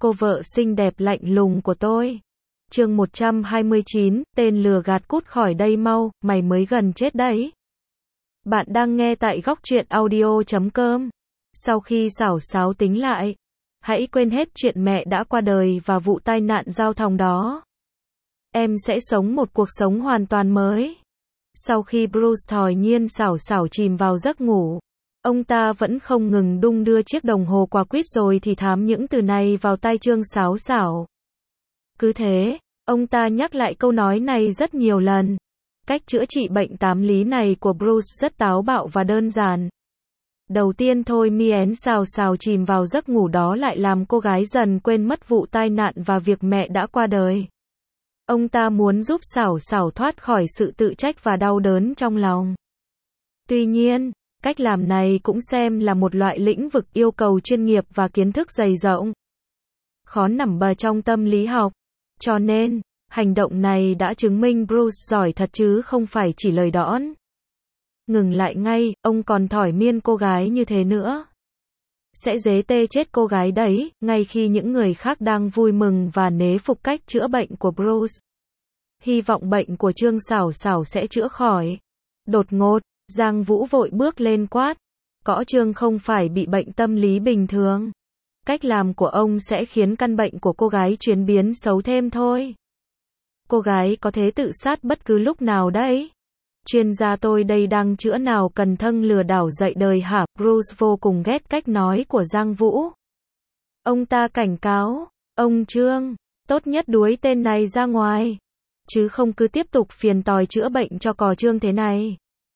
cô vợ xinh đẹp lạnh lùng của tôi. Chương 129, tên lừa gạt cút khỏi đây mau, mày mới gần chết đấy. Bạn đang nghe tại góc truyện audio.com. Sau khi xảo xáo tính lại, hãy quên hết chuyện mẹ đã qua đời và vụ tai nạn giao thông đó. Em sẽ sống một cuộc sống hoàn toàn mới. Sau khi Bruce thỏi nhiên xảo xảo chìm vào giấc ngủ, ông ta vẫn không ngừng đung đưa chiếc đồng hồ quả quýt rồi thì thám những từ này vào tai Trương Sáo Xảo. Cứ thế, ông ta nhắc lại câu nói này rất nhiều lần. Cách chữa trị bệnh tám lý này của Bruce rất táo bạo và đơn giản. Đầu tiên thôi Mien xào xào chìm vào giấc ngủ đó lại làm cô gái dần quên mất vụ tai nạn và việc mẹ đã qua đời. Ông ta muốn giúp xảo xảo thoát khỏi sự tự trách và đau đớn trong lòng. Tuy nhiên, cách làm này cũng xem là một loại lĩnh vực yêu cầu chuyên nghiệp và kiến thức dày rộng. Khó nằm bờ trong tâm lý học. Cho nên, hành động này đã chứng minh Bruce giỏi thật chứ không phải chỉ lời đõn. Ngừng lại ngay, ông còn thỏi miên cô gái như thế nữa. Sẽ dế tê chết cô gái đấy, ngay khi những người khác đang vui mừng và nế phục cách chữa bệnh của Bruce. Hy vọng bệnh của Trương Sảo Sảo sẽ chữa khỏi. Đột ngột, Giang Vũ vội bước lên quát. Cõ Trương không phải bị bệnh tâm lý bình thường. Cách làm của ông sẽ khiến căn bệnh của cô gái chuyển biến xấu thêm thôi. Cô gái có thể tự sát bất cứ lúc nào đấy. Chuyên gia tôi đây đang chữa nào cần thân lừa đảo dạy đời hả? Bruce vô cùng ghét cách nói của Giang Vũ. Ông ta cảnh cáo, ông Trương, tốt nhất đuổi tên này ra ngoài. Chứ không cứ tiếp tục phiền tòi chữa bệnh cho cò Trương thế này.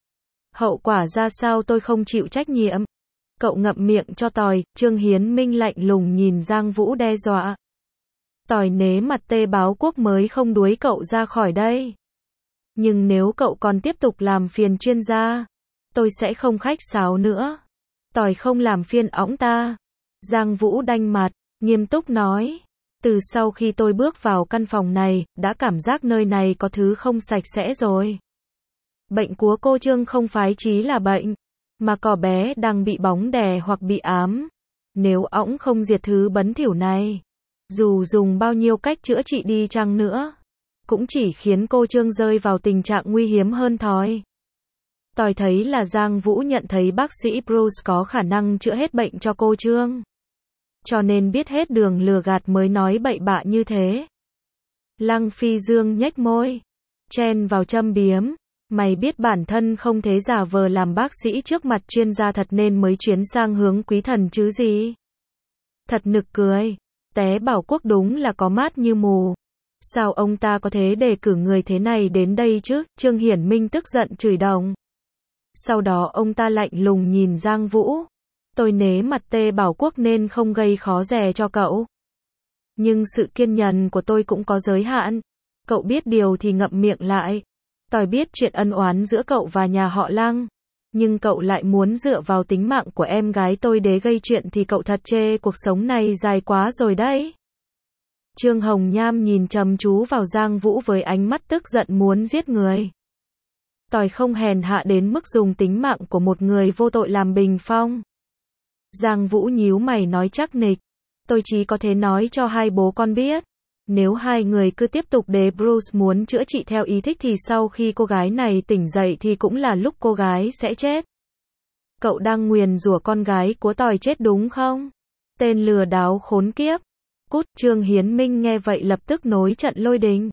Hậu quả ra sao tôi không chịu trách nhiệm. Cậu ngậm miệng cho tòi, Trương Hiến Minh lạnh lùng nhìn Giang Vũ đe dọa. Tòi nế mặt tê báo quốc mới không đuổi cậu ra khỏi đây. Nhưng nếu cậu còn tiếp tục làm phiền chuyên gia, tôi sẽ không khách sáo nữa. Tòi không làm phiền ỏng ta. Giang Vũ đanh mặt, nghiêm túc nói. Từ sau khi tôi bước vào căn phòng này, đã cảm giác nơi này có thứ không sạch sẽ rồi. Bệnh của cô Trương không phải chỉ là bệnh, mà cò bé đang bị bóng đè hoặc bị ám. Nếu ỏng không diệt thứ bẩn thỉu này, dù dùng bao nhiêu cách chữa trị đi chăng nữa, cũng chỉ khiến cô Trương rơi vào tình trạng nguy hiểm hơn thôi. Tôi thấy là Giang Vũ nhận thấy bác sĩ Bruce có khả năng chữa hết bệnh cho cô Trương. Cho nên biết hết đường lừa gạt mới nói bậy bạ như thế. Lăng Phi Dương nhếch môi, chen vào châm biếm. Mày biết bản thân không thể giả vờ làm bác sĩ trước mặt chuyên gia thật nên mới chuyển sang hướng quý thần chứ gì. Thật nực cười. Té Bảo Quốc đúng là có mắt như mù. Sao ông ta có thể đề cử người thế này đến đây chứ? Trương Hiển Minh tức giận chửi đồng. Sau đó ông ta lạnh lùng nhìn Giang Vũ. Tôi nế mặt tê Bảo Quốc nên không gây khó dè cho cậu. Nhưng sự kiên nhẫn của tôi cũng có giới hạn. Cậu biết điều thì ngậm miệng lại. Tôi biết chuyện ân oán giữa cậu và nhà họ Lăng. Nhưng cậu lại muốn dựa vào tính mạng của em gái tôi để gây chuyện thì cậu thật chê cuộc sống này dài quá rồi đấy. Trương Hồng Nham nhìn chăm chú vào Giang Vũ với ánh mắt tức giận muốn giết người. Tôi không hèn hạ đến mức dùng tính mạng của một người vô tội làm bình phong. Giang Vũ nhíu mày nói chắc nịch. Tôi chỉ có thể nói cho hai bố con biết. Nếu hai người cứ tiếp tục để Bruce muốn chữa trị theo ý thích thì sau khi cô gái này tỉnh dậy thì cũng là lúc cô gái sẽ chết. Cậu đang nguyền rủa con gái của tôi chết đúng không? Tên lừa đảo khốn kiếp. Cút. Trương Hiến Minh nghe vậy lập tức nối trận lôi đình.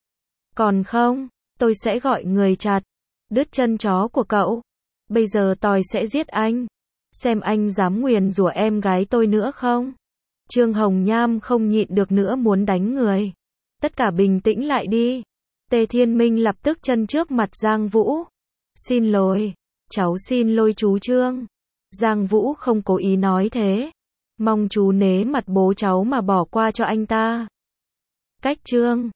Còn không, tôi sẽ gọi người chặt đứt chân chó của cậu. Bây giờ tôi sẽ giết anh. Xem anh dám nguyền rủa em gái tôi nữa không? Trương Hồng Nham không nhịn được nữa muốn đánh người. Tất cả bình tĩnh lại đi. Tề Thiên Minh lập tức chân trước mặt Giang Vũ. Xin lỗi. Cháu xin lỗi chú Trương. Giang Vũ không cố ý nói thế. Mong chú nế mặt bố cháu mà bỏ qua cho anh ta. Cách Trương.